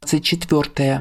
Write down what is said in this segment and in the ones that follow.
24.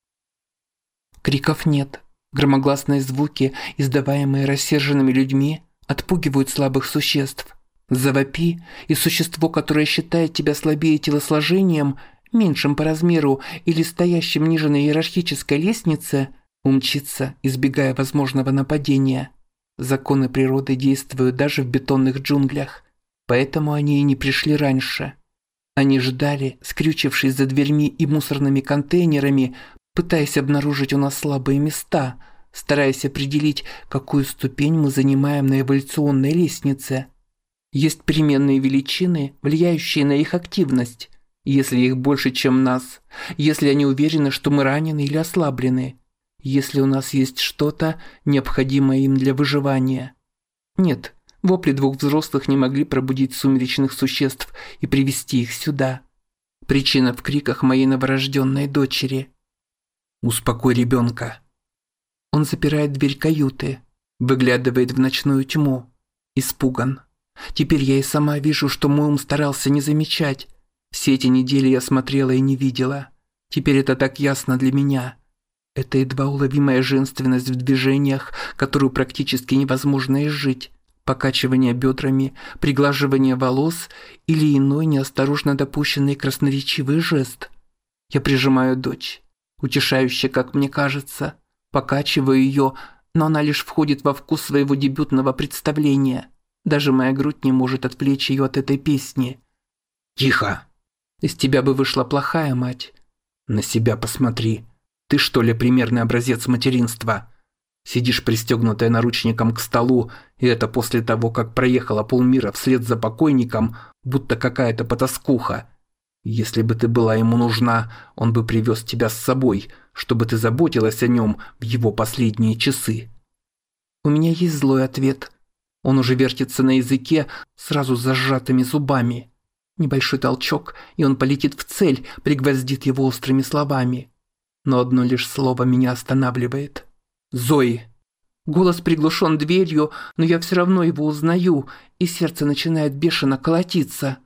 Криков нет. Громогласные звуки, издаваемые рассерженными людьми, отпугивают слабых существ. Завопи, и существо, которое считает тебя слабее телосложением, меньшим по размеру или стоящим ниже на иерархической лестнице, умчится, избегая возможного нападения. Законы природы действуют даже в бетонных джунглях, поэтому они и не пришли раньше. Они ждали, скрючившись за дверьми и мусорными контейнерами, пытаясь обнаружить у нас слабые места, стараясь определить, какую ступень мы занимаем на эволюционной лестнице. Есть переменные величины, влияющие на их активность, если их больше, чем нас, если они уверены, что мы ранены или ослаблены, если у нас есть что-то, необходимое им для выживания. Нет, вопли двух взрослых не могли пробудить сумеречных существ и привести их сюда. Причина в криках моей новорожденной дочери. «Успокой ребенка». Он запирает дверь каюты, выглядывает в ночную тьму. Испуган. Теперь я и сама вижу, что мой ум старался не замечать. Все эти недели я смотрела и не видела. Теперь это так ясно для меня. Это едва уловимая женственность в движениях, которую практически невозможно изжить. Покачивание бедрами, приглаживание волос или иной неосторожно допущенный красноречивый жест. Я прижимаю дочь, утешающе, как мне кажется, покачиваю ее, но она лишь входит во вкус своего дебютного представления. Даже моя грудь не может отвлечь ее от этой песни. «Тихо! Из тебя бы вышла плохая мать. На себя посмотри. Ты что ли примерный образец материнства? Сидишь пристегнутая наручником к столу, и это после того, как проехала полмира вслед за покойником, будто какая-то потаскуха. Если бы ты была ему нужна, он бы привез тебя с собой, чтобы ты заботилась о нем в его последние часы». У меня есть злой ответ. Он уже вертится на языке, сразу с сжатыми зубами. Небольшой толчок, и он полетит в цель, пригвоздит его острыми словами. Но одно лишь слово меня останавливает. «Зои!» Голос приглушен дверью, но я все равно его узнаю, и сердце начинает бешено колотиться.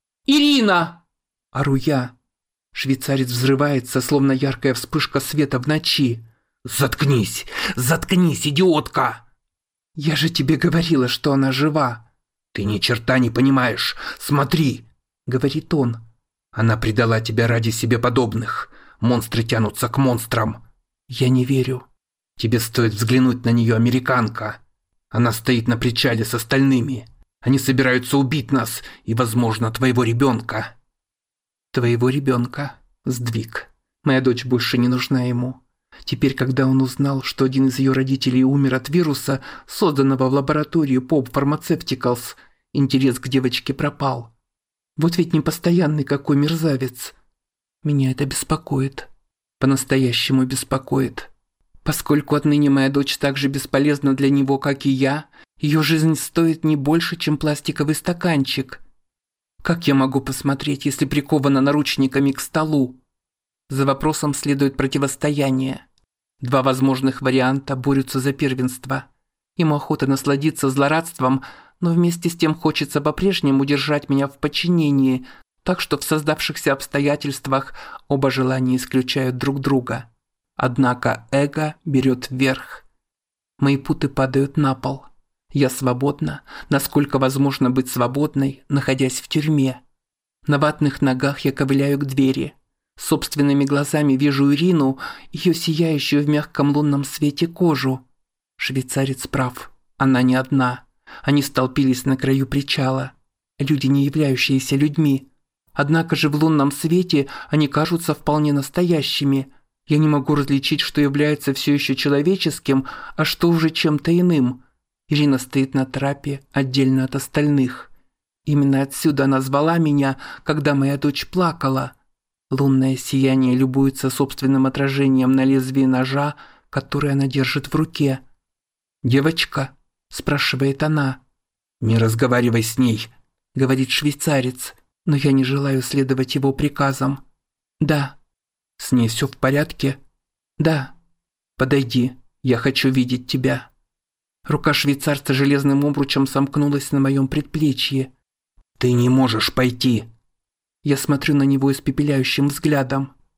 «Ирина!» – ору я. Швейцарец взрывается, словно яркая вспышка света в ночи. «Заткнись! Заткнись, идиотка!» «Я же тебе говорила, что она жива!» «Ты ни черта не понимаешь! Смотри!» – говорит он. «Она предала тебя ради себе подобных. Монстры тянутся к монстрам!» «Я не верю!» «Тебе стоит взглянуть на нее, американка. Она стоит на причале с остальными. Они собираются убить нас и, возможно, твоего ребенка». «Твоего ребенка?» Сдвиг. Моя дочь больше не нужна ему. Теперь, когда он узнал, что один из ее родителей умер от вируса, созданного в лаборатории Pop Pharmaceuticals, интерес к девочке пропал. Вот ведь непостоянный какой мерзавец. Меня это беспокоит. По-настоящему беспокоит. Поскольку отныне моя дочь так же бесполезна для него, как и я, ее жизнь стоит не больше, чем пластиковый стаканчик. Как я могу посмотреть, если прикована наручниками к столу? За вопросом следует противостояние. Два возможных варианта борются за первенство. Им охота насладиться злорадством, но вместе с тем хочется по-прежнему держать меня в подчинении, так что в создавшихся обстоятельствах оба желания исключают друг друга. Однако эго берет вверх. Мои путы падают на пол. Я свободна, насколько возможно быть свободной, находясь в тюрьме. На ватных ногах я ковыляю к двери. Собственными глазами вижу Ирину, ее сияющую в мягком лунном свете кожу. Швейцарец прав. Она не одна. Они столпились на краю причала. Люди, не являющиеся людьми. Однако же в лунном свете они кажутся вполне настоящими. Я не могу различить, что является все еще человеческим, а что уже чем-то иным. Ирина стоит на трапе, отдельно от остальных. Именно отсюда она звала меня, когда моя дочь плакала. Лунное сияние любуется собственным отражением на лезвии ножа, который она держит в руке. «Девочка?» – спрашивает она. «Не разговаривай с ней», – говорит швейцарец, но я не желаю следовать его приказам. «Да». «С ней все в порядке?» «Да». «Подойди, я хочу видеть тебя». Рука швейцарца железным обручем сомкнулась на моем предплечье. «Ты не можешь пойти». Я смотрю на него испепеляющим взглядом.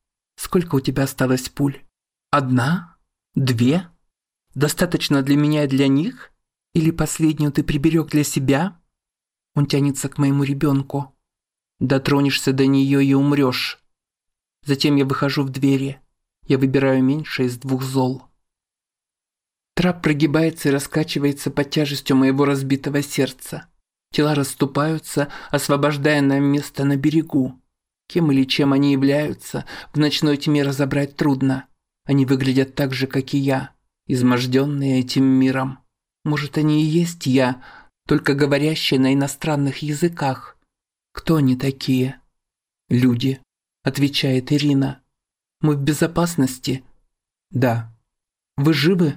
Сколько у тебя осталось пуль? 1? 2? Достаточно для меня и для них? Или последнюю ты приберег для себя? Он тянется к моему ребенку. Дотронешься до нее и умрешь. Затем я выхожу в двери. Я выбираю меньшее из 2 зол. Трап прогибается и раскачивается под тяжестью моего разбитого сердца. Тела расступаются, освобождая нам место на берегу. Кем или чем они являются, в ночной тьме разобрать трудно. Они выглядят так же, как и я, изможденные этим миром. Может, они и есть я, только говорящие на иностранных языках. Кто они такие? Люди, отвечает Ирина. Мы в безопасности? Да. Вы живы?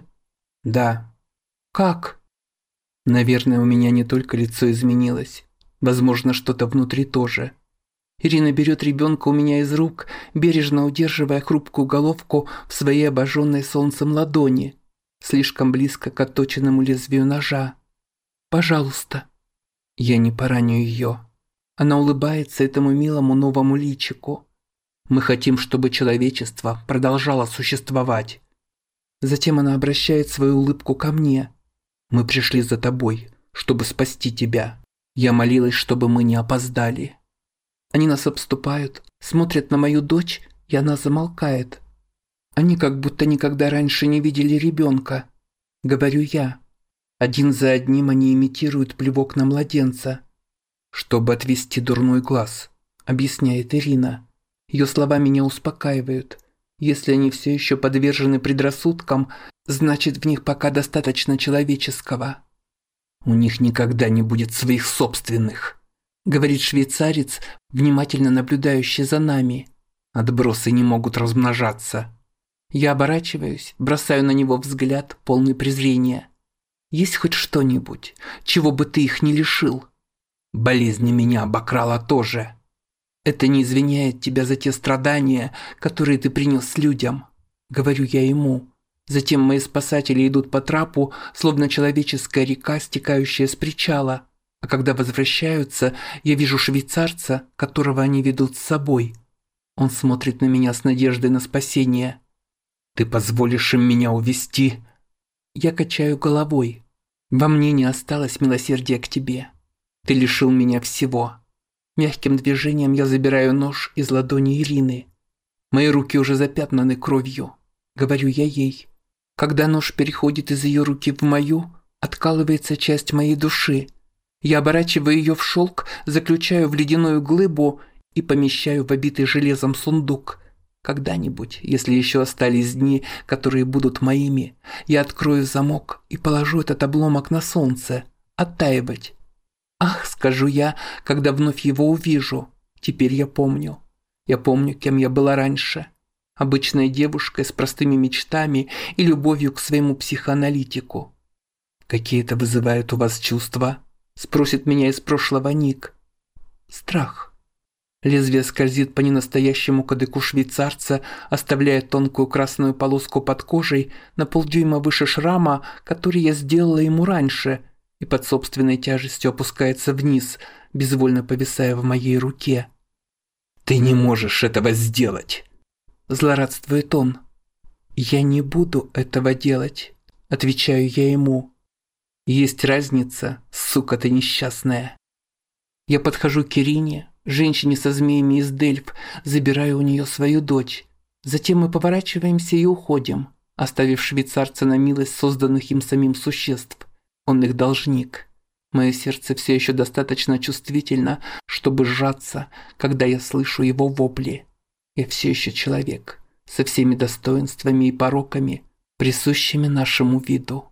Да. Как? Наверное, у меня не только лицо изменилось. Возможно, что-то внутри тоже. Ирина берет ребенка у меня из рук, бережно удерживая хрупкую головку в своей обожженной солнцем ладони, слишком близко к отточенному лезвию ножа. «Пожалуйста». Я не пораню ее. Она улыбается этому милому новому личику. Мы хотим, чтобы человечество продолжало существовать. Затем она обращает свою улыбку ко мне. Мы пришли за тобой, чтобы спасти тебя. Я молилась, чтобы мы не опоздали. Они нас обступают, смотрят на мою дочь, и она замолкает. Они как будто никогда раньше не видели ребенка. Говорю я. Один за одним они имитируют плевок на младенца. Чтобы отвести дурной глаз, объясняет Ирина. Ее слова меня успокаивают. Если они все еще подвержены предрассудкам, значит, в них пока достаточно человеческого. У них никогда не будет своих собственных, говорит швейцарец, внимательно наблюдающий за нами. Отбросы не могут размножаться. Я оборачиваюсь, бросаю на него взгляд, полный презрения. Есть хоть что-нибудь, чего бы ты их не лишил? Болезнь меня обокрала тоже. Это не извиняет тебя за те страдания, которые ты принес людям, говорю я ему. Затем мои спасатели идут по трапу, словно человеческая река, стекающая с причала. А когда возвращаются, я вижу швейцарца, которого они ведут с собой. Он смотрит на меня с надеждой на спасение. «Ты позволишь им меня увести?» Я качаю головой. «Во мне не осталось милосердия к тебе. Ты лишил меня всего». Мягким движением я забираю нож из ладони Ирины. Мои руки уже запятнаны кровью. Говорю я ей. Когда нож переходит из ее руки в мою, откалывается часть моей души. Я оборачиваю ее в шелк, заключаю в ледяную глыбу и помещаю в обитый железом сундук. Когда-нибудь, если еще остались дни, которые будут моими, я открою замок и положу этот обломок на солнце, оттаивать. «Ах», скажу я, когда вновь его увижу. Теперь я помню. Я помню, кем я была раньше. Обычной девушкой с простыми мечтами и любовью к своему психоаналитику. «Какие это вызывают у вас чувства?» Спросит меня из прошлого Ник. «Страх». Лезвие скользит по ненастоящему кадыку швейцарца, оставляя тонкую красную полоску под кожей на полдюйма выше шрама, который я сделала ему раньше, и под собственной тяжестью опускается вниз, безвольно повисая в моей руке. «Ты не можешь этого сделать!» Злорадствует он. «Я не буду этого делать», отвечаю я ему. «Есть разница, сука ты несчастная». Я подхожу к Ирине, женщине со змеями из Дельф, забираю у нее свою дочь. Затем мы поворачиваемся и уходим, оставив швейцарца на милость созданных им самим существ. Он их должник. Мое сердце все еще достаточно чувствительно, чтобы сжаться, когда я слышу его вопли. Я все еще человек, со всеми достоинствами и пороками, присущими нашему виду.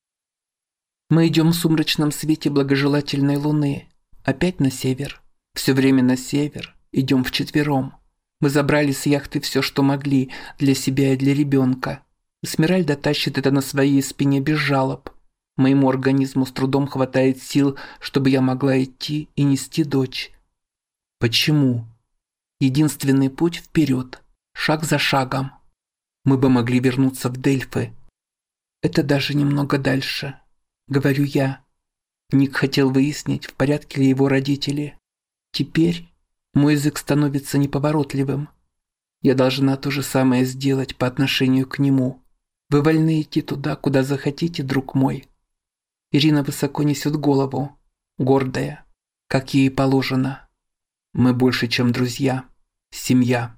Мы идем в сумрачном свете благожелательной луны. Опять на север. Все время на север. Идем вчетвером. Мы забрали с яхты все, что могли, для себя и для ребенка. Эсмеральда тащит это на своей спине без жалоб. Моему организму с трудом хватает сил, чтобы я могла идти и нести дочь. Почему? Единственный путь вперед, шаг за шагом. Мы бы могли вернуться в Дельфы. Это даже немного дальше, говорю я. Ник хотел выяснить, в порядке ли его родители. Теперь мой язык становится неповоротливым. Я должна то же самое сделать по отношению к нему. Вы вольны идти туда, куда захотите, друг мой». Ирина высоко несет голову, гордая, как ей положено. «Мы больше, чем друзья. Семья».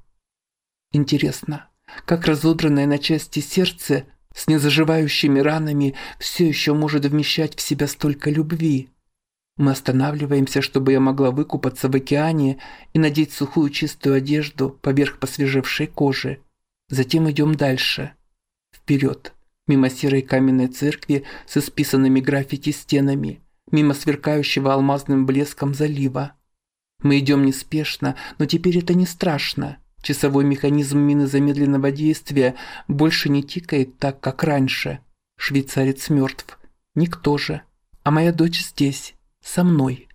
Интересно, как разодранное на части сердце с незаживающими ранами все еще может вмещать в себя столько любви? Мы останавливаемся, чтобы я могла выкупаться в океане и надеть сухую чистую одежду поверх посвежевшей кожи. Затем идем дальше. Вперед, мимо серой каменной церкви с исписанными граффити стенами, мимо сверкающего алмазным блеском залива. Мы идем неспешно, но теперь это не страшно. Часовой механизм мины замедленного действия больше не тикает так, как раньше. Швейцарец мертв. Никто же. А моя дочь здесь, со мной.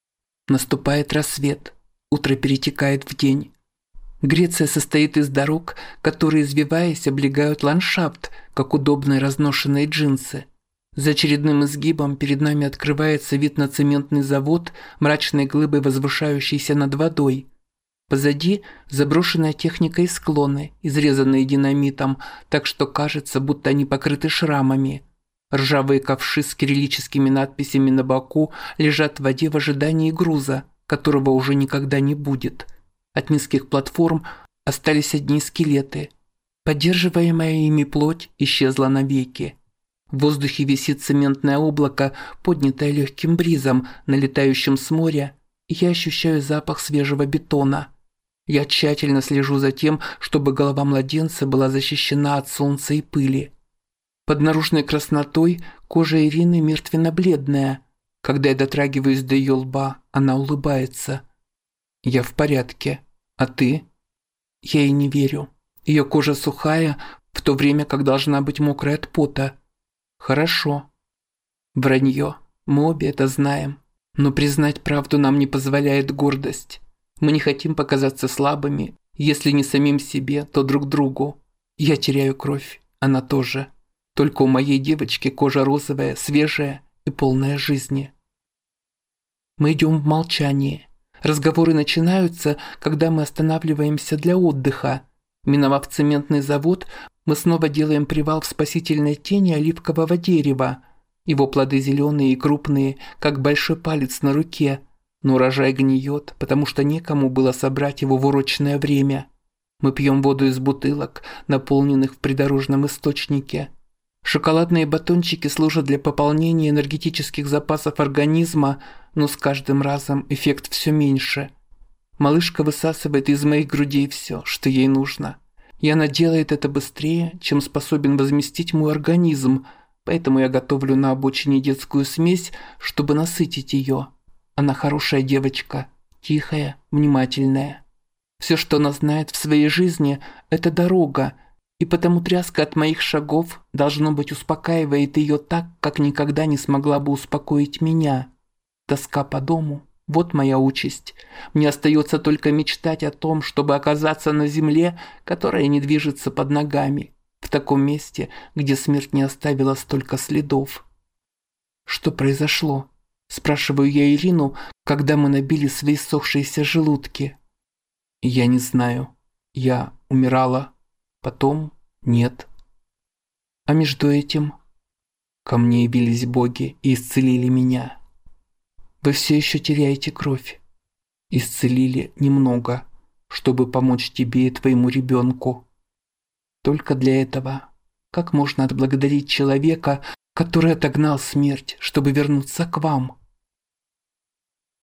Наступает рассвет. Утро перетекает в день. Греция состоит из дорог, которые, извиваясь, облегают ландшафт, как удобные разношенные джинсы. За очередным изгибом перед нами открывается вид на цементный завод, мрачной глыбой возвышающийся над водой. Позади заброшенная техника и склоны, изрезанные динамитом, так что кажется, будто они покрыты шрамами. Ржавые ковши с кириллическими надписями на боку лежат в воде в ожидании груза, которого уже никогда не будет. От низких платформ остались одни скелеты. Поддерживаемая ими плоть исчезла навеки. В воздухе висит цементное облако, поднятое легким бризом, налетающим с моря, и я ощущаю запах свежего бетона. Я тщательно слежу за тем, чтобы голова младенца была защищена от солнца и пыли. Под наружной краснотой кожа Ирины мертвенно-бледная. Когда я дотрагиваюсь до ее лба, она улыбается. «Я в порядке. А ты?» Я ей не верю. Ее кожа сухая, в то время как должна быть мокрая от пота. «Хорошо». Вранье. Мы обе это знаем. Но признать правду нам не позволяет гордость. Мы не хотим показаться слабыми. Если не самим себе, то друг другу. Я теряю кровь. Она тоже. Только у моей девочки кожа розовая, свежая и полная жизни. Мы идем в молчании. Разговоры начинаются, когда мы останавливаемся для отдыха. Миновав цементный завод, мы снова делаем привал в спасительной тени оливкового дерева. Его плоды зеленые и крупные, как большой палец на руке. Но урожай гниет, потому что некому было собрать его в урочное время. Мы пьем воду из бутылок, наполненных в придорожном источнике. Шоколадные батончики служат для пополнения энергетических запасов организма, но с каждым разом эффект все меньше. Малышка высасывает из моих грудей все, что ей нужно. И она делает это быстрее, чем способен возместить мой организм, поэтому я готовлю на обочине детскую смесь, чтобы насытить ее. Она хорошая девочка, тихая, внимательная. Все, что она знает в своей жизни, это дорога, и потому тряска от моих шагов, должно быть, успокаивает ее так, как никогда не смогла бы успокоить меня. Тоска по дому – вот моя участь. Мне остается только мечтать о том, чтобы оказаться на земле, которая не движется под ногами, в таком месте, где смерть не оставила столько следов. Что произошло? Спрашиваю я Ирину, когда мы набили свои ссохшиеся желудки. Я не знаю. Я умирала. Потом нет. А между этим ко мне явились боги и исцелили меня. Вы все еще теряете кровь. Исцелили немного, чтобы помочь тебе и твоему ребенку. Только для этого. Как можно отблагодарить человека, который отогнал смерть, чтобы вернуться к вам?